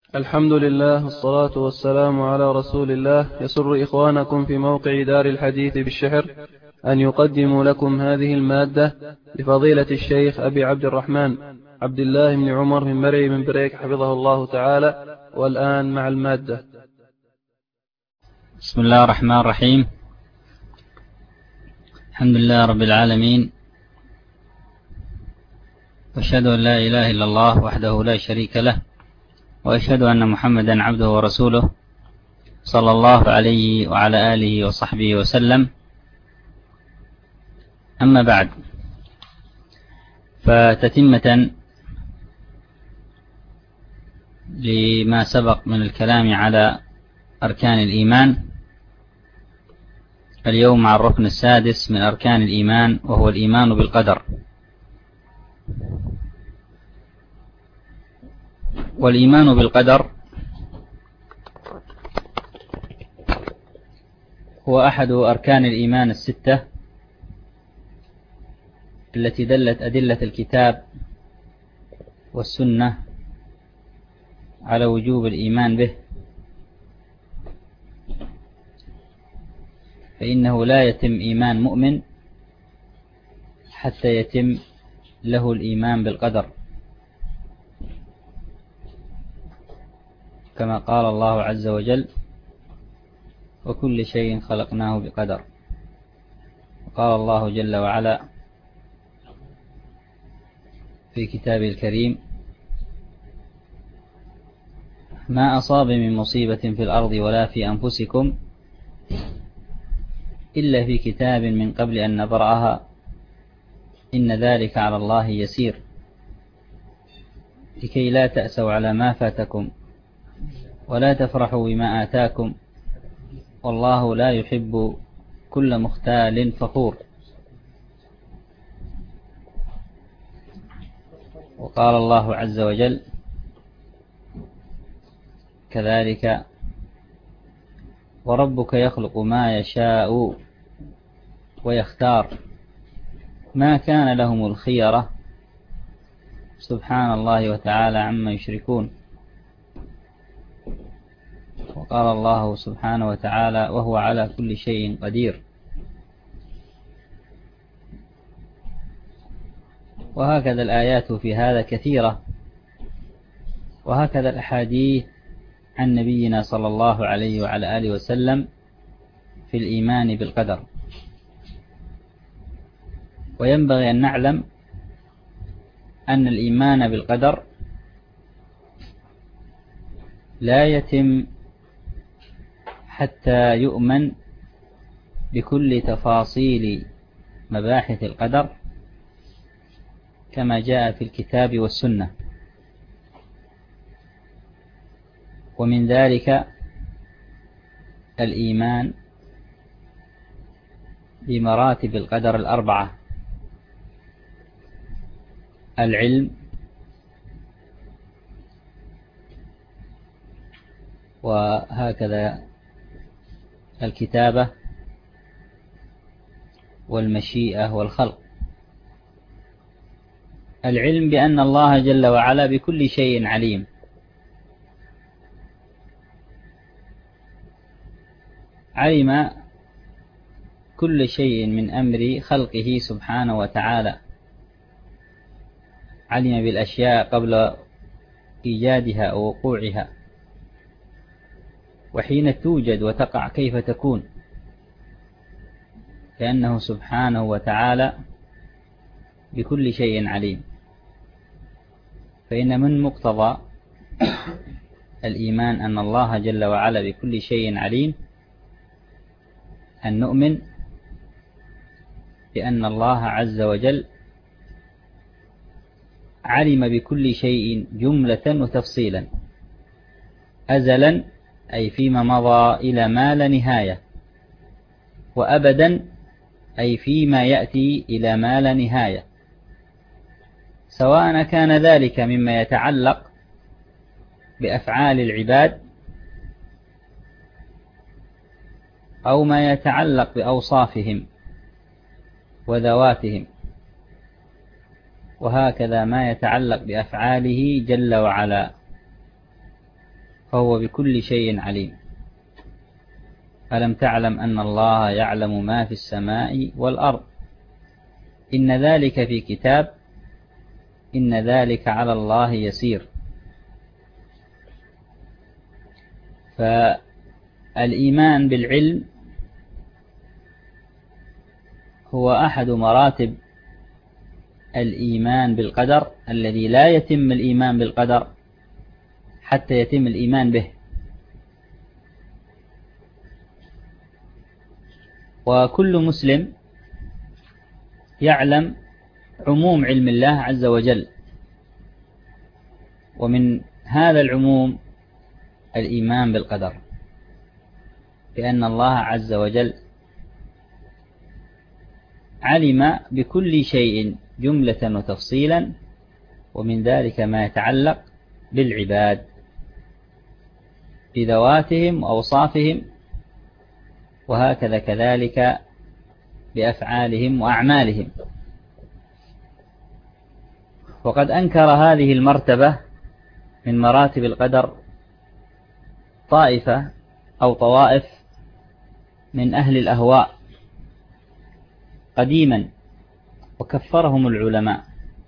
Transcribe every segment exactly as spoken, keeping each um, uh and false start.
الحمد لله والصلاة والسلام على رسول الله. يسر إخوانكم في موقع دار الحديث بالشحر أن يقدموا لكم هذه المادة لفضيلة الشيخ أبي عبد الرحمن عبد الله بن عمر من مرعي من بريك حفظه الله تعالى. والآن مع المادة. بسم الله الرحمن الرحيم. الحمد لله رب العالمين، وأشهد أن لا إله إلا الله وحده لا شريك له، وأشهد أن محمدا عبده ورسوله صلى الله عليه وعلى آله وصحبه وسلم. أما بعد، فتتمة لما سبق من الكلام على أركان الإيمان، اليوم مع الركن السادس من أركان الإيمان، وهو الإيمان بالقدر. والإيمان بالقدر هو أحد أركان الإيمان الستة التي دلت أدلة الكتاب والسنة على وجوب الإيمان به، فإنه لا يتم إيمان مؤمن حتى يتم له الإيمان بالقدر، كما قال الله عز وجل: وكل شيء خلقناه بقدر. وقال الله جل وعلا في كتابه الكريم: ما أصاب من مصيبة في الأرض ولا في أنفسكم إلا في كتاب من قبل أن نبرأها إن ذلك على الله يسير، لكي لا تأسوا على ما فاتكم ولا تفرحوا بما آتاكم والله لا يحب كل مختال فخور. وقال الله عز وجل كذلك: وربك يخلق ما يشاء ويختار ما كان لهم الخيرة سبحان الله وتعالى عما يشركون. وقال الله سبحانه وتعالى: وهو على كل شيء قدير. وهكذا الآيات في هذا كثيرة، وهكذا الأحاديث عن نبينا صلى الله عليه وعلى آله وسلم في الإيمان بالقدر. وينبغي أن نعلم أن الإيمان بالقدر لا يتم حتى يؤمن بكل تفاصيل مباحث القدر كما جاء في الكتاب والسنة. ومن ذلك الإيمان بمراتب القدر الأربعة: العلم، وهكذا الكتابة والمشيئة والخلق. العلم بأن الله جل وعلا بكل شيء عليم، علم كل شيء من أمر خلقه سبحانه وتعالى، علم بالأشياء قبل إيجادها ووقوعها، وحين توجد وتقع كيف تكون، لأنه سبحانه وتعالى بكل شيء عليم. فإن من مقتضى الإيمان أن الله جل وعلا بكل شيء عليم أن نؤمن بأن الله عز وجل علم بكل شيء جملة وتفصيلا، أزلا أي فيما مضى إلى ما لا نهاية، وأبدا أي فيما يأتي إلى ما لا نهاية، سواء كان ذلك مما يتعلق بأفعال العباد أو ما يتعلق بأوصافهم وذواتهم، وهكذا ما يتعلق بأفعاله جل وعلا. فهو بكل شيء عليم. ألم تعلم أن الله يعلم ما في السماء والأرض إن ذلك في كتاب إن ذلك على الله يسير. فالإيمان بالعلم هو أحد مراتب الإيمان بالقدر، الذي لا يتم الإيمان بالقدر حتى يتم الإيمان به. وكل مسلم يعلم عموم علم الله عز وجل، ومن هذا العموم الإيمان بالقدر، بأن الله عز وجل علم بكل شيء جملة وتفصيلا، ومن ذلك ما يتعلق بالعباد بذواتهم وأوصافهم، وهكذا كذلك بأفعالهم وأعمالهم. وقد أنكر هذه المرتبة من مراتب القدر طائفة أو طوائف من أهل الأهواء قديما، وكفرهم العلماء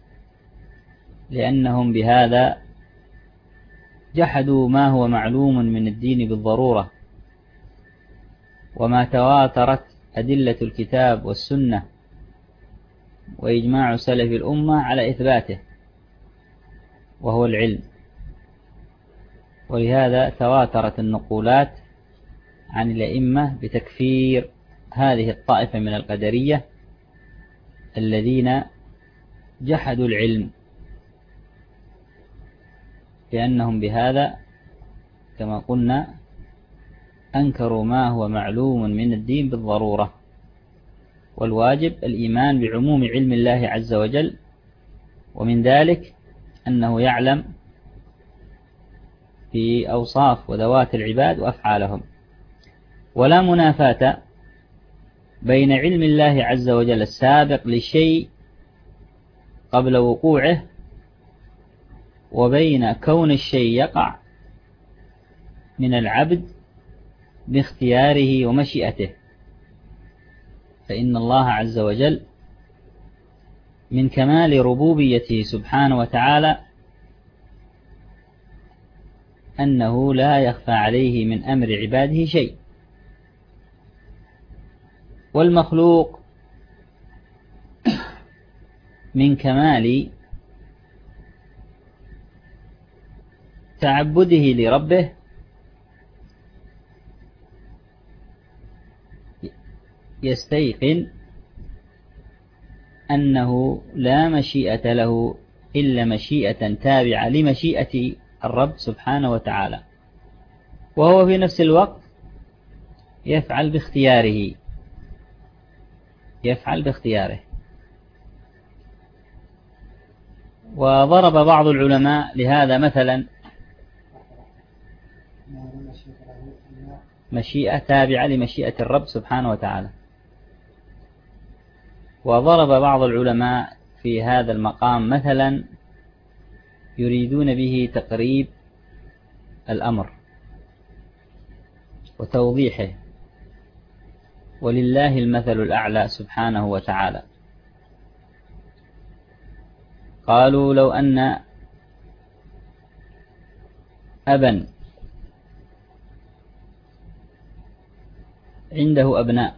لأنهم بهذا جحدوا ما هو معلوم من الدين بالضرورة، وما تواترت أدلة الكتاب والسنة وإجماع سلف الأمة على إثباته، وهو العلم. ولهذا تواترت النقولات عن الأئمة بتكفير هذه الطائفة من القدرية الذين جحدوا العلم، لأنهم بهذا كما قلنا أنكروا ما هو معلوم من الدين بالضرورة. والواجب الإيمان بعموم علم الله عز وجل، ومن ذلك أنه يعلم في أوصاف وذوات العباد وأفعالهم. ولا منافاة بين علم الله عز وجل السابق لشيء قبل وقوعه وبين كون الشيء يقع من العبد باختياره ومشيئته. فإن الله عز وجل من كمال ربوبيته سبحانه وتعالى أنه لا يخفى عليه من أمر عباده شيء. والمخلوق من كمال تعبده لربه يستيقن أنه لا مشيئة له إلا مشيئة تابعة لمشيئة الرب سبحانه وتعالى، وهو في نفس الوقت يفعل باختياره يفعل باختياره. وضرب بعض العلماء لهذا مثلا مشيئة تابعة لمشيئة الرب سبحانه وتعالى. وضرب بعض العلماء في هذا المقام مثلا يريدون به تقريب الأمر وتوضيحه، ولله المثل الأعلى سبحانه وتعالى. قالوا لو أن أبا عنده أبناء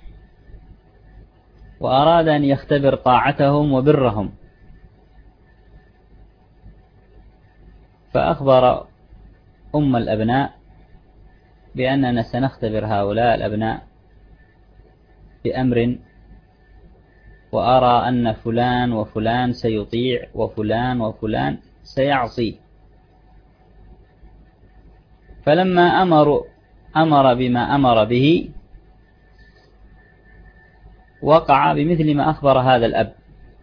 وأراد أن يختبر طاعتهم وبرهم، فأخبر أم الأبناء بأننا سنختبر هؤلاء الأبناء بأمر، وأرى أن فلان وفلان سيطيع وفلان وفلان سيعصي. فلما أمر أمر بما أمر به وقع بمثل ما أخبر هذا الأب،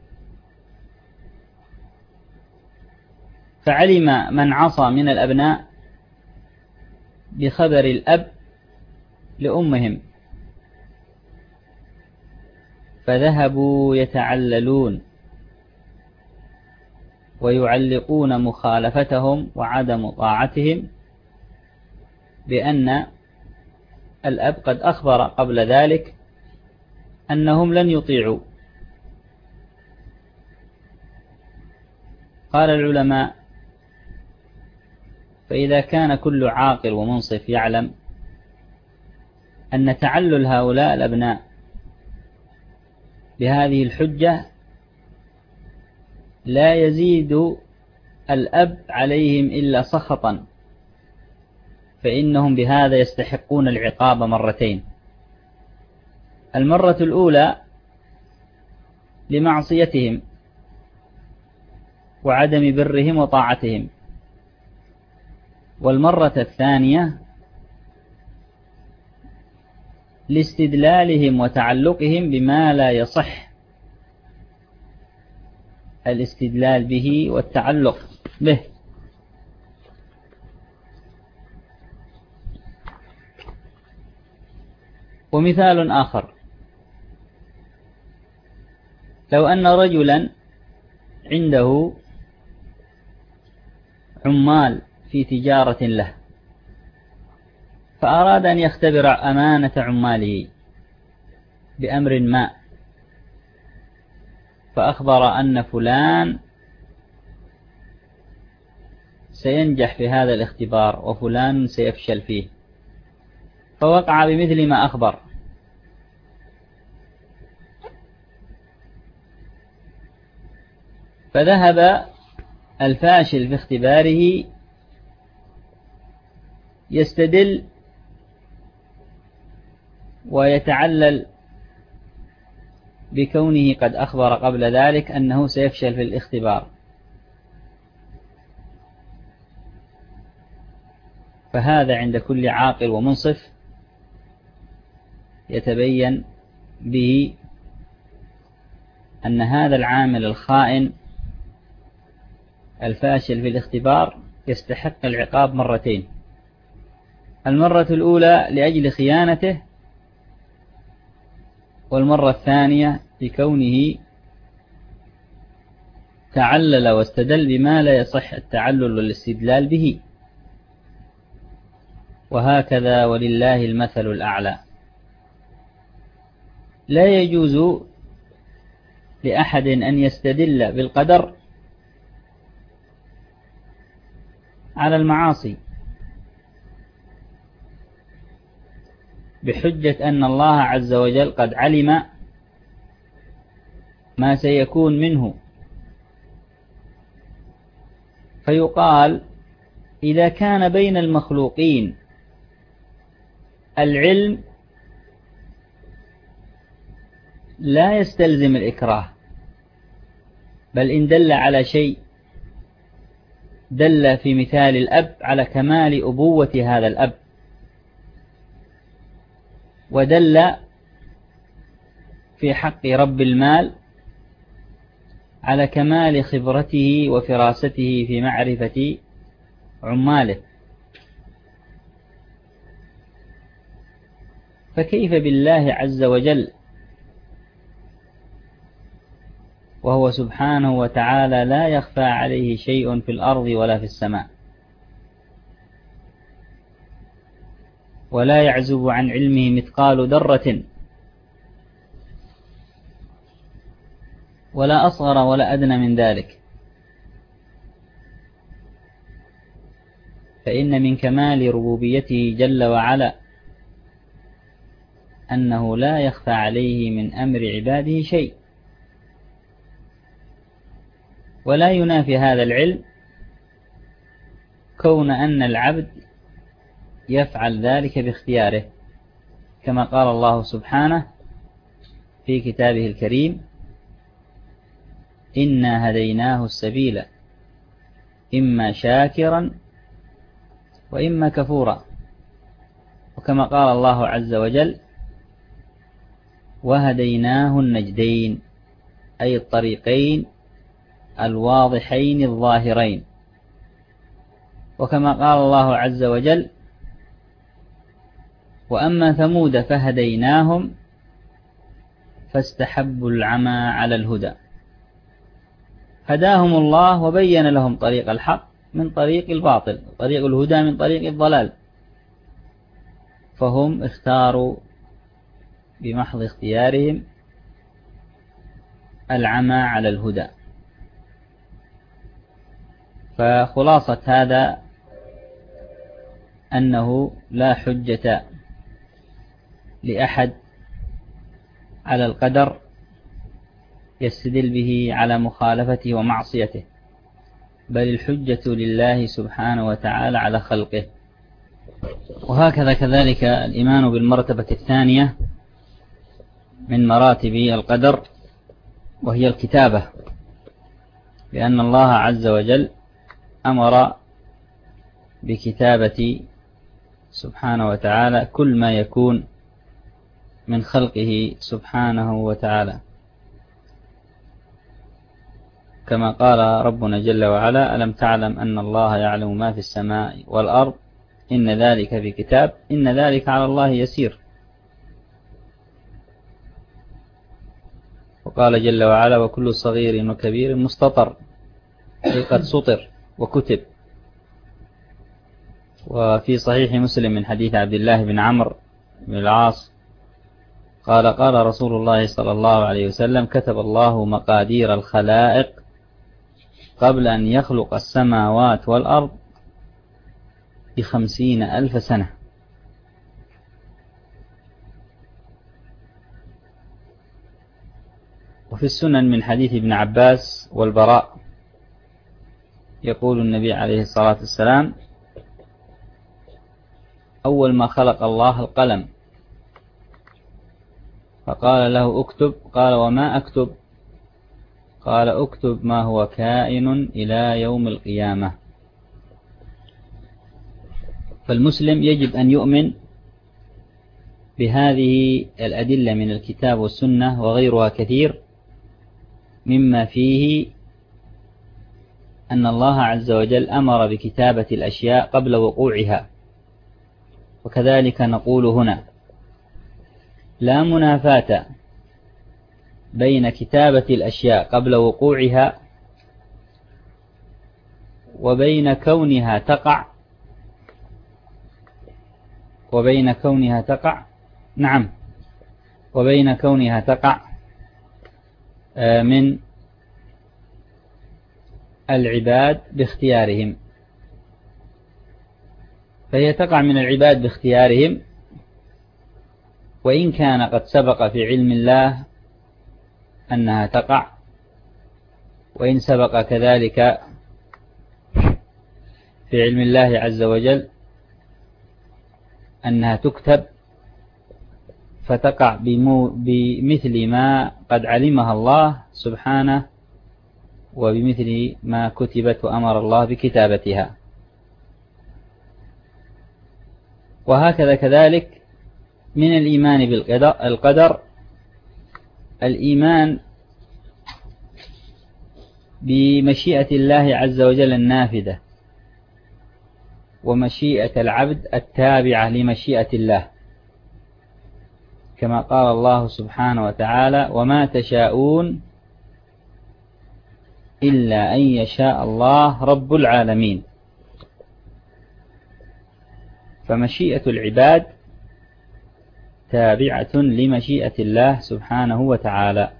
فعلم من عصى من الأبناء بخبر الأب لأمهم، فذهبوا يتعللون ويعلقون مخالفتهم وعدم طاعتهم بأن الأب قد أخبر قبل ذلك أنهم لن يطيعوا. قال العلماء: فإذا كان كل عاقل ومنصف يعلم أن تعلل هؤلاء الأبناء بهذه الحجة لا يزيد الأب عليهم إلا سخطا، فإنهم بهذا يستحقون العقاب مرتين: المرة الأولى لمعصيتهم وعدم برهم وطاعتهم، والمرة الثانية لاستدلالهم وتعلقهم بما لا يصح الاستدلال به والتعلق به. ومثال آخر: لو أن رجلا عنده عمال في تجارة له، فأراد أن يختبر أمانة عماله بأمر ما، فأخبر أن فلان سينجح في هذا الاختبار وفلان سيفشل فيه، فوقع بمثل ما أخبر، فذهب الفاشل في اختباره يستدل ويتعلل بكونه قد أخبر قبل ذلك أنه سيفشل في الاختبار، فهذا عند كل عاقل ومنصف يتبين به أن هذا العامل الخائن الفاشل في الاختبار يستحق العقاب مرتين: المرة الأولى لأجل خيانته، والمرة الثانية لكونه تعلل واستدل بما لا يصح التعلل والاستدلال به. وهكذا ولله المثل الأعلى. لا يجوز لأحد أن يستدل بالقدر على المعاصي بحجة أن الله عز وجل قد علم ما سيكون منه، فيقال: إذا كان بين المخلوقين العلم لا يستلزم الإكراه، بل إن دل على شيء دل في مثال الأب على كمال أبوة هذا الأب، ودل في حق رب المال على كمال خبرته وفراسته في معرفة عماله، فكيف بالله عز وجل وهو سبحانه وتعالى لا يخفى عليه شيء في الأرض ولا في السماء، ولا يعزب عن علمه مثقال ذرة ولا أصغر ولا أدنى من ذلك. فإن من كمال ربوبيته جل وعلا أنه لا يخفى عليه من أمر عباده شيء، ولا ينافي هذا العلم كون أن العبد يفعل ذلك باختياره، كما قال الله سبحانه في كتابه الكريم: إنا هديناه السبيل إما شاكرا وإما كفورا. وكما قال الله عز وجل: وهديناه النجدين، أي الطريقين الواضحين الظاهرين. وكما قال الله عز وجل: وأما ثمود فهديناهم فاستحبوا العمى على الهدى. هداهم الله وبين لهم طريق الحق من طريق الباطل، طريق الهدى من طريق الضلال. فهم اختاروا بمحض اختيارهم العمى على الهدى. فخلاصة هذا أنه لا حجة لأحد على القدر يستدل به على مخالفته ومعصيته، بل الحجة لله سبحانه وتعالى على خلقه. وهكذا كذلك الإيمان بالمرتبة الثانية من مراتب القدر، وهي الكتابة، لأن الله عز وجل أمر بكتابة سبحانه وتعالى كل ما يكون من خلقه سبحانه وتعالى، كما قال ربنا جل وعلا: ألم تعلم أن الله يعلم ما في السماء والأرض إن ذلك في كتاب إن ذلك على الله يسير. وقال جل وعلا: وكل صغير وكبير مستطر، أي قد سطر وكتب. وفي صحيح مسلم من حديث عبد الله بن عمرو بن العاص قال: قال رسول الله صلى الله عليه وسلم: كتب الله مقادير الخلائق قبل أن يخلق السماوات والأرض بخمسين ألف سنة. وفي السنن من حديث ابن عباس والبراء يقول النبي عليه الصلاة والسلام: أول ما خلق الله القلم، فقال له: اكتب. قال: وما أكتب؟ قال: اكتب ما هو كائن إلى يوم القيامة. فالمسلم يجب أن يؤمن بهذه الأدلة من الكتاب والسنة وغيرها كثير، مما فيه أن الله عز وجل أمر بكتابة الأشياء قبل وقوعها. وكذلك نقول هنا: لا منافاة بين كتابة الأشياء قبل وقوعها وبين كونها تقع وبين كونها تقع نعم وبين كونها تقع من العباد باختيارهم. فهي تقع من العباد باختيارهم، وإن كان قد سبق في علم الله أنها تقع، وإن سبق كذلك في علم الله عز وجل أنها تكتب، فتقع بمثل ما قد علمها الله سبحانه وبمثل ما كتبت وأمر الله بكتابتها. وهكذا كذلك من الإيمان بالقدر الإيمان بمشيئة الله عز وجل النافذة، ومشيئة العبد التابعة لمشيئة الله، كما قال الله سبحانه وتعالى: وما تشاءون إلا أن يشاء الله رب العالمين. فمشيئة العباد تابعة لمشيئة الله سبحانه وتعالى.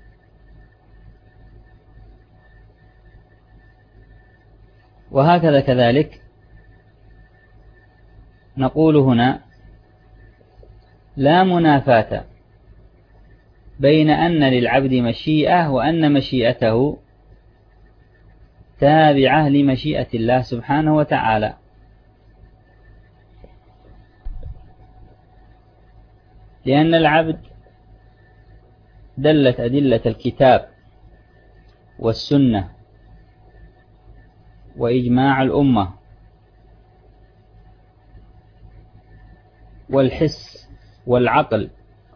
وهكذا كذلك نقول هنا: لا منافاة بين أن للعبد مشيئة وأن مشيئته تابعة لمشيئة الله سبحانه وتعالى. لأن العبد دلت أدلة الكتاب والسنة وإجماع الأمة والحس والعقل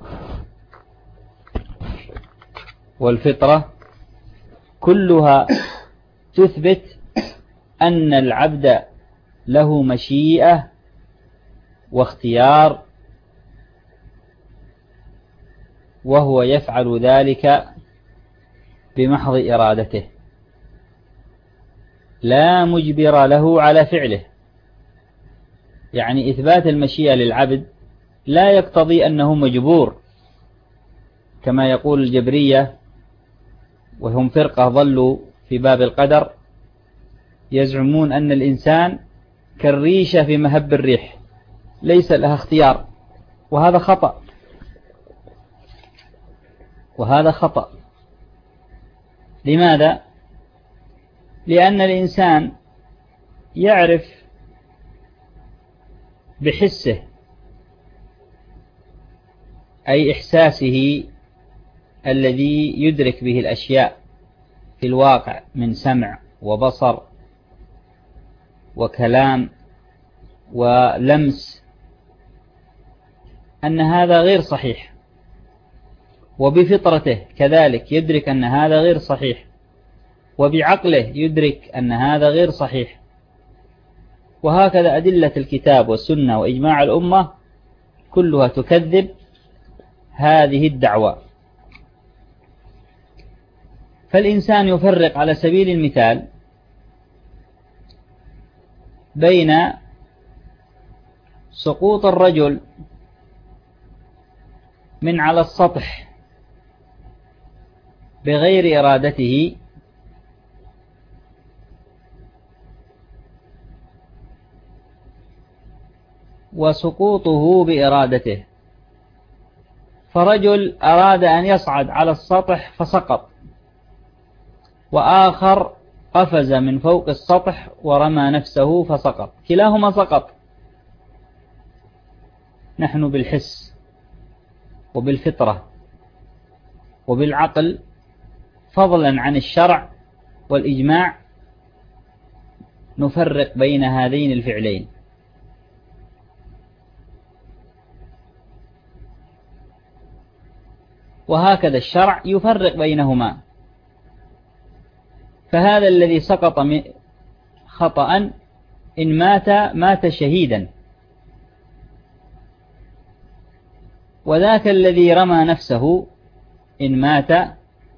والفطرة كلها تثبت أن العبد له مشيئة واختيار، وهو يفعل ذلك بمحض إرادته، لا مجبر له على فعله. يعني إثبات المشيئة للعبد لا يقتضي أنه مجبور كما يقول الجبرية، وهم فرقة ضلوا في باب القدر، يزعمون أن الإنسان كالريشة في مهب الريح ليس لها اختيار، وهذا خطأ، وهذا خطأ. لماذا؟ لأن الإنسان يعرف بحسه، أي إحساسه الذي يدرك به الأشياء في الواقع من سمع وبصر وكلام ولمس، أن هذا غير صحيح، وبفطرته كذلك يدرك أن هذا غير صحيح، وبعقله يدرك أن هذا غير صحيح. وهكذا أدلة الكتاب والسنة وإجماع الأمة كلها تكذب هذه الدعوة. فالإنسان يفرق على سبيل المثال بين سقوط الرجل من على السطح بغير إرادته وسقوطه بإرادته. فرجل أراد أن يصعد على السطح فسقط، وآخر قفز من فوق السطح ورمى نفسه فسقط، كلاهما سقط. نحن بالحس وبالفطرة وبالعقل فضلا عن الشرع والإجماع نفرق بين هذين الفعلين. وهكذا الشرع يفرق بينهما. فهذا الذي سقط خطأ إن مات مات شهيدا، وذاك الذي رمى نفسه إن مات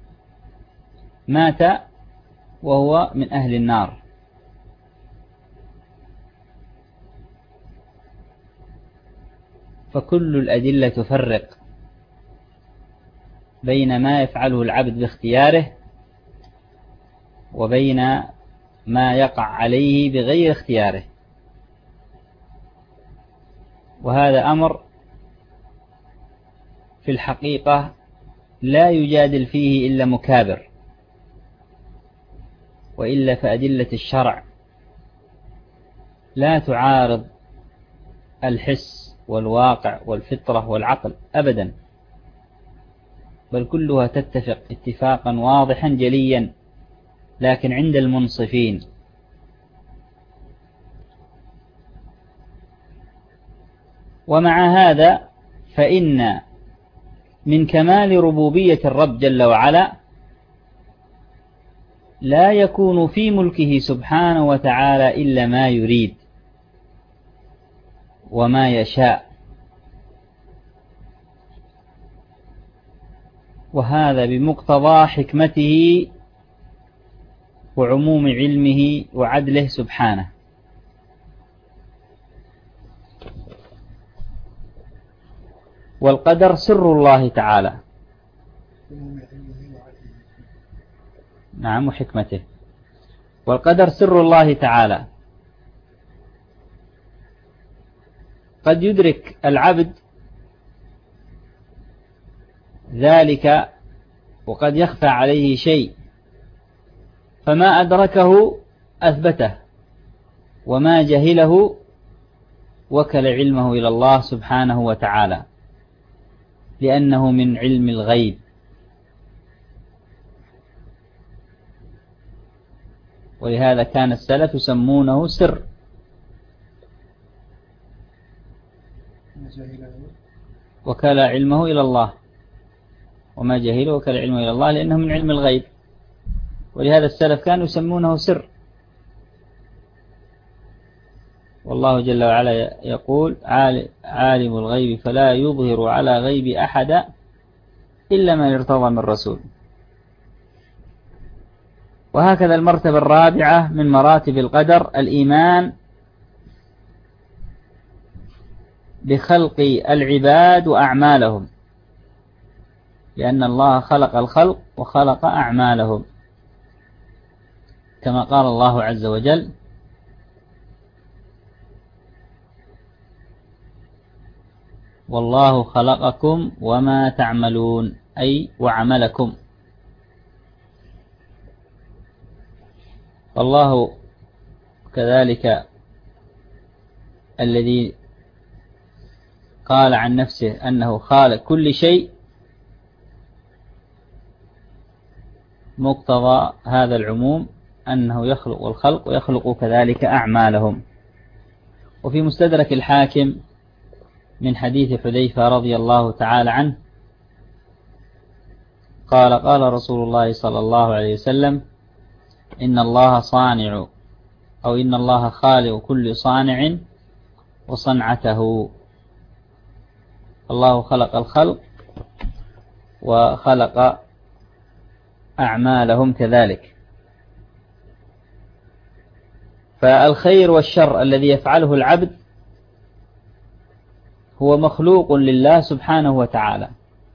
مات وهو من أهل النار. فكل الأدلة تفرق بين ما يفعله العبد باختياره وبين ما يقع عليه بغير اختياره. وهذا أمر في الحقيقة لا يجادل فيه إلا مكابر، وإلا فأدلة الشرع لا تعارض الحس والواقع والفطرة والعقل أبدا، بل كلها تتفق اتفاقا واضحا جليا، لكن عند المنصفين. ومع هذا فإن من كمال ربوبية الرب جل وعلا لا يكون في ملكه سبحانه وتعالى إلا ما يريد وما يشاء، وهذا بمقتضى حكمته وعموم علمه وعدله سبحانه. والقدر سر الله تعالى، نعم، وحكمته. والقدر سر الله تعالى، قد يدرك العبد ذلك وقد يخفى عليه شيء، فما أدركه أثبته، وما جهله وكل علمه إلى الله سبحانه وتعالى، لأنه من علم الغيب. ولهذا كان السلف يسمونه سر. وكل علمه إلى الله، وما جهله وكل علمه إلى الله، لأنه من علم الغيب. ولهذا السلف كانوا يسمونه سر. والله جل وعلا يقول: عالم الغيب فلا يظهر على غيب أحد إلا من ارتضى من رسول. وهكذا المرتبة الرابعة من مراتب القدر الإيمان بخلق العباد وأعمالهم، لأن الله خلق الخلق وخلق أعمالهم، كما قال الله عز وجل: والله خلقكم وما تعملون، أي وعملكم. الله كذلك الذي قال عن نفسه أنه خالق كل شيء، مقتضى هذا العموم أنه يخلق الخلق ويخلق كذلك أعمالهم. وفي مستدرك الحاكم من حديث حذيفة رضي الله تعالى عنه قال: قال رسول الله صلى الله عليه وسلم: إن الله صانع، أو إن الله خالق كل صانع وصنعته. الله خلق الخلق وخلق أعمالهم كذلك. فالخير والشر الذي يفعله العبد هو مخلوق لله سبحانه وتعالى،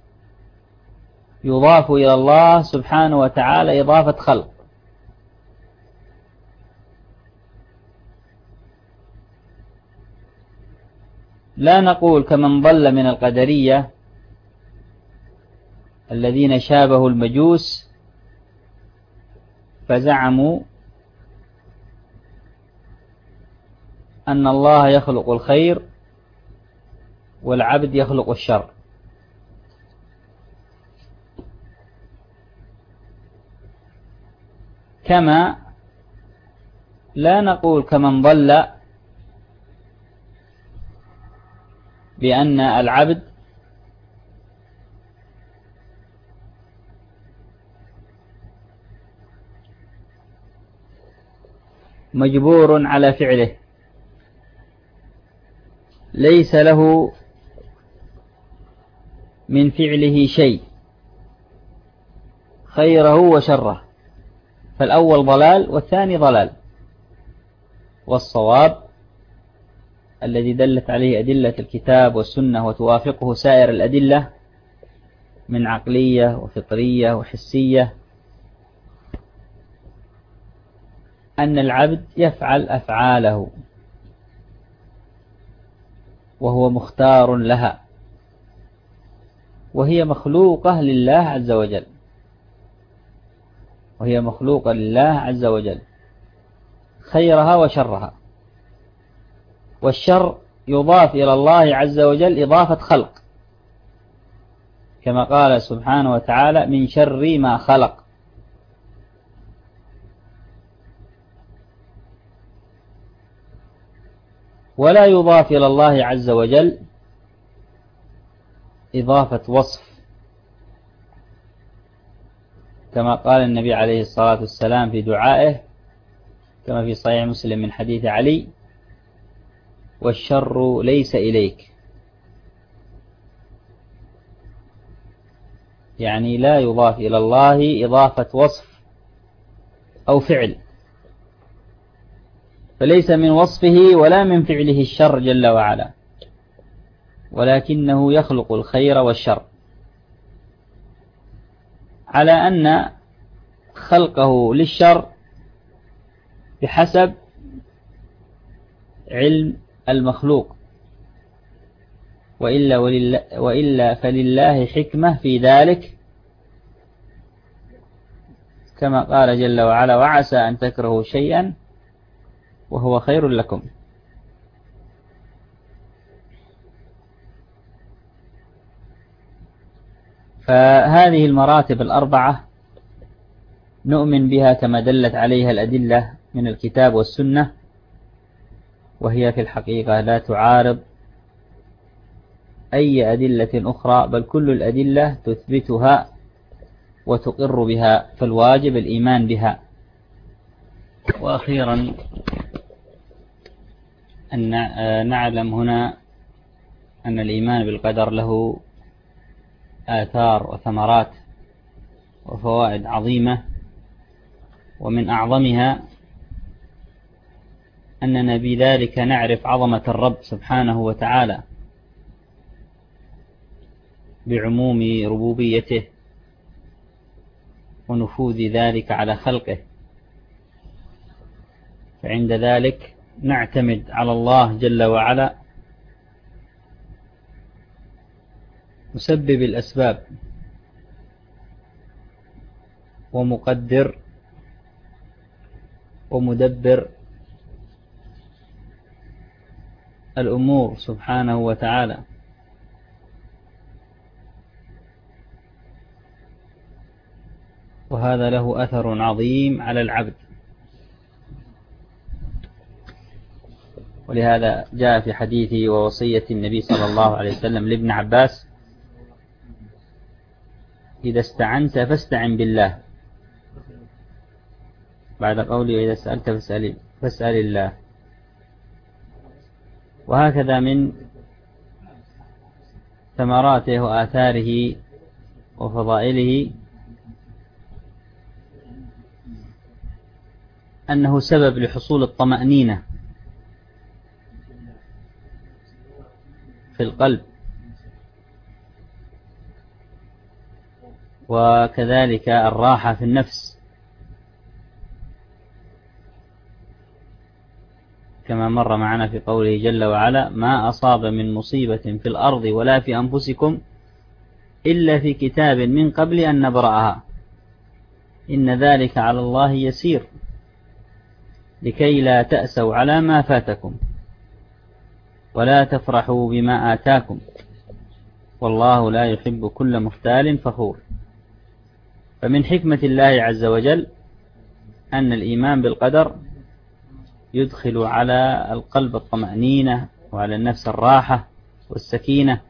يضاف إلى الله سبحانه وتعالى إضافة خلق. لا نقول كمن ضل من القدرية الذين شابهوا المجوس فزعموا أن الله يخلق الخير والعبد يخلق الشر. كما لا نقول كمن ضل بأن العبد مجبور على فعله، ليس له من فعله شيء، خيره وشره، فالأول ضلال والثاني ضلال. والصواب الذي دلت عليه أدلة الكتاب والسنة وتوافقه سائر الأدلة من عقلية وفطرية وحسية، أن العبد يفعل أفعاله وهو مختار لها، وهي مخلوقة لله عز وجل، وهي مخلوقة لله عز وجل، خيرها وشرها. والشر يضاف إلى الله عز وجل إضافة خلق، كما قال سبحانه وتعالى: من شر ما خلق. ولا يضاف إلى الله عز وجل إضافة وصف، كما قال النبي عليه الصلاة والسلام في دعائه كما في صحيح مسلم من حديث علي: والشر ليس إليك، يعني لا يضاف إلى الله إضافة وصف أو فعل، فليس من وصفه ولا من فعله الشر جل وعلا، ولكنه يخلق الخير والشر، على أن خلقه للشر بحسب علم المخلوق، وإلا, وإلا فلله حكمة في ذلك، كما قال جل وعلا: وعسى أن تكرهوا شيئا وهو خير لكم. فهذه المراتب الأربعة نؤمن بها كما دلت عليها الأدلة من الكتاب والسنة، وهي في الحقيقة لا تعارض أي أدلة أخرى، بل كل الأدلة تثبتها وتقر بها، فالواجب الإيمان بها. وأخيرا أن نعلم هنا أن الإيمان بالقدر له آثار وثمرات وفوائد عظيمة، ومن أعظمها أننا بذلك نعرف عظمة الرب سبحانه وتعالى، بعموم ربوبيته ونفوذ ذلك على خلقه، فعند ذلك نعتمد على الله جل وعلا مسبب الأسباب ومقدر ومدبر الأمور سبحانه وتعالى. وهذا له أثر عظيم على العبد، ولهذا جاء في حديث ووصية النبي صلى الله عليه وسلم لابن عباس: إذا استعنت فاستعن بالله، بعد قوله إذا سألت فاسأل, فاسأل الله. وهكذا من ثمراته وآثاره وفضائله أنه سبب لحصول الطمأنينة في القلب، وكذلك الراحة في النفس، كما مر معنا في قوله جل وعلا: ما أصاب من مصيبة في الأرض ولا في أنفسكم إلا في كتاب من قبل أن نبرأها إن ذلك على الله يسير لكي لا تأسوا على ما فاتكم ولا تفرحوا بما آتاكم والله لا يحب كل مختال فخور. فمن حكمة الله عز وجل أن الإيمان بالقدر يدخل على القلب الطمأنينة وعلى النفس الراحة والسكينة،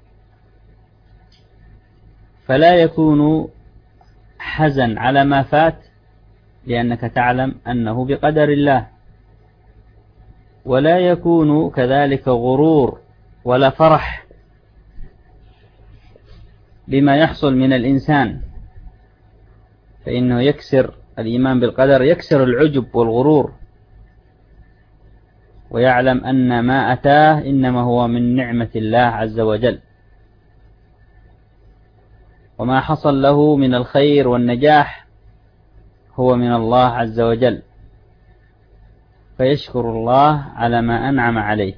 فلا يكون حزن على ما فات لأنك تعلم أنه بقدر الله، ولا يكون كذلك غرور ولا فرح بما يحصل من الإنسان، فإنه يكسر الإيمان بالقدر، يكسر العجب والغرور، ويعلم أن ما أتاه إنما هو من نعمة الله عز وجل، وما حصل له من الخير والنجاح هو من الله عز وجل، فيشكر الله على ما أنعم عليه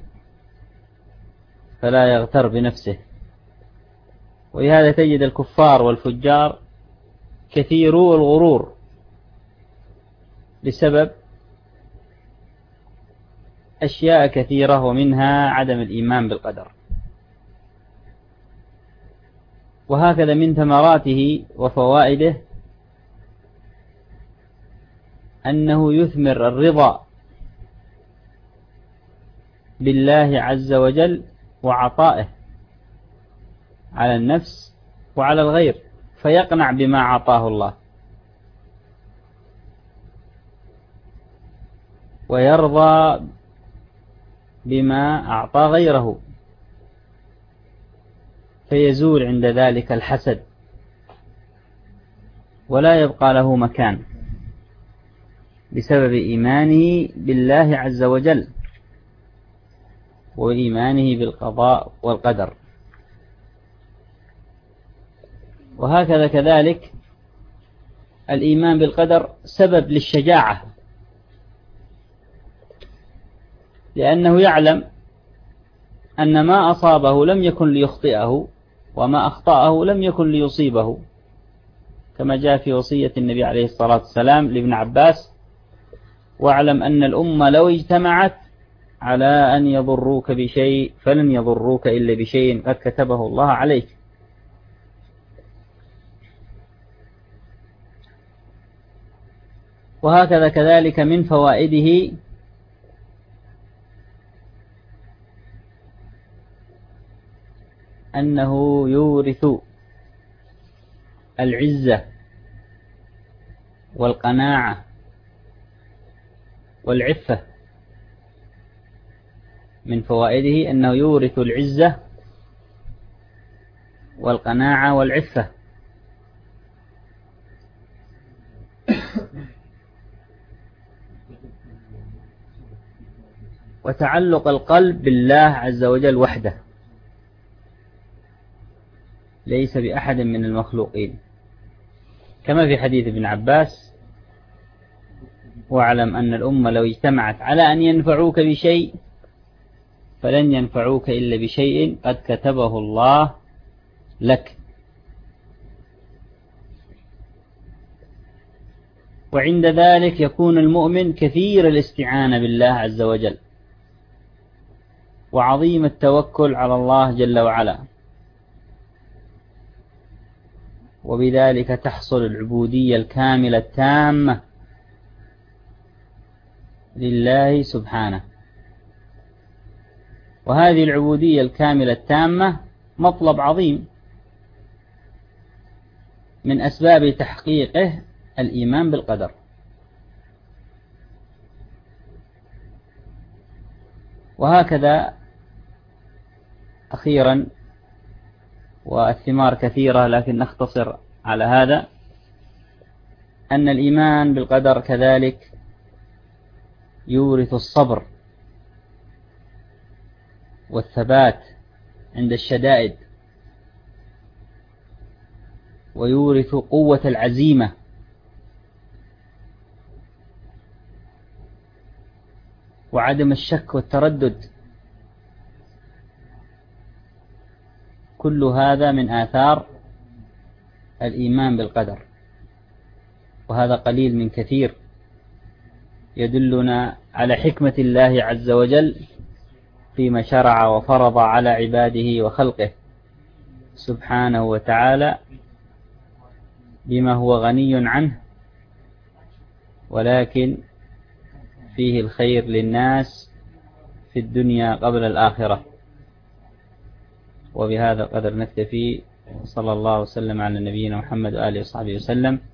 فلا يغتر بنفسه. ولهذا تجد الكفار والفجار كثيرو الغرور بسبب أشياء كثيرة، ومنها عدم الإيمان بالقدر. وهكذا من ثمراته وفوائده أنه يثمر الرضا بالله عز وجل وعطائه على النفس وعلى الغير، فيقنع بما أعطاه الله ويرضى بما أعطى غيره، فيزول عند ذلك الحسد ولا يبقى له مكان بسبب إيمانه بالله عز وجل وإيمانه بالقضاء والقدر. وهكذا كذلك الإيمان بالقدر سبب للشجاعة، لأنه يعلم أن ما أصابه لم يكن ليخطئه وما أخطأه لم يكن ليصيبه، كما جاء في وصية النبي عليه الصلاة والسلام لابن عباس: واعلم أن الأمة لو اجتمعت على أن يضروك بشيء فلن يضروك إلا بشيء قد كتبه الله عليك. وهكذا كذلك من فوائده أنه يورث العزة والقناعة والعفة. من فوائده أنه يورث العزة والقناعة والعفة. وتعلق القلب بالله عز وجل وحده، ليس بأحد من المخلوقين، كما في حديث ابن عباس: واعلم أن الأمة لو اجتمعت على أن ينفعوك بشيء فلن ينفعوك إلا بشيء قد كتبه الله لك. وعند ذلك يكون المؤمن كثير الاستعانة بالله عز وجل، وعظيم التوكل على الله جل وعلا، وبذلك تحصل العبودية الكاملة التامة لله سبحانه. وهذه العبودية الكاملة التامة مطلب عظيم من أسباب تحقيقه الإيمان بالقدر. وهكذا أخيرا، والثمار كثيرة لكن نختصر على هذا، أن الإيمان بالقدر كذلك يورث الصبر والثبات عند الشدائد، ويورث قوة العزيمة، وعدم الشك والتردد. كل هذا من آثار الإيمان بالقدر، وهذا قليل من كثير يدلنا على حكمة الله عز وجل فيما شرع وفرض على عباده وخلقه سبحانه وتعالى بما هو غني عنه، ولكن فيه الخير للناس في الدنيا قبل الآخرة. وبهذا القدر نكتفي، صلى الله وسلم على نبينا محمد وآله وصحبه وسلم.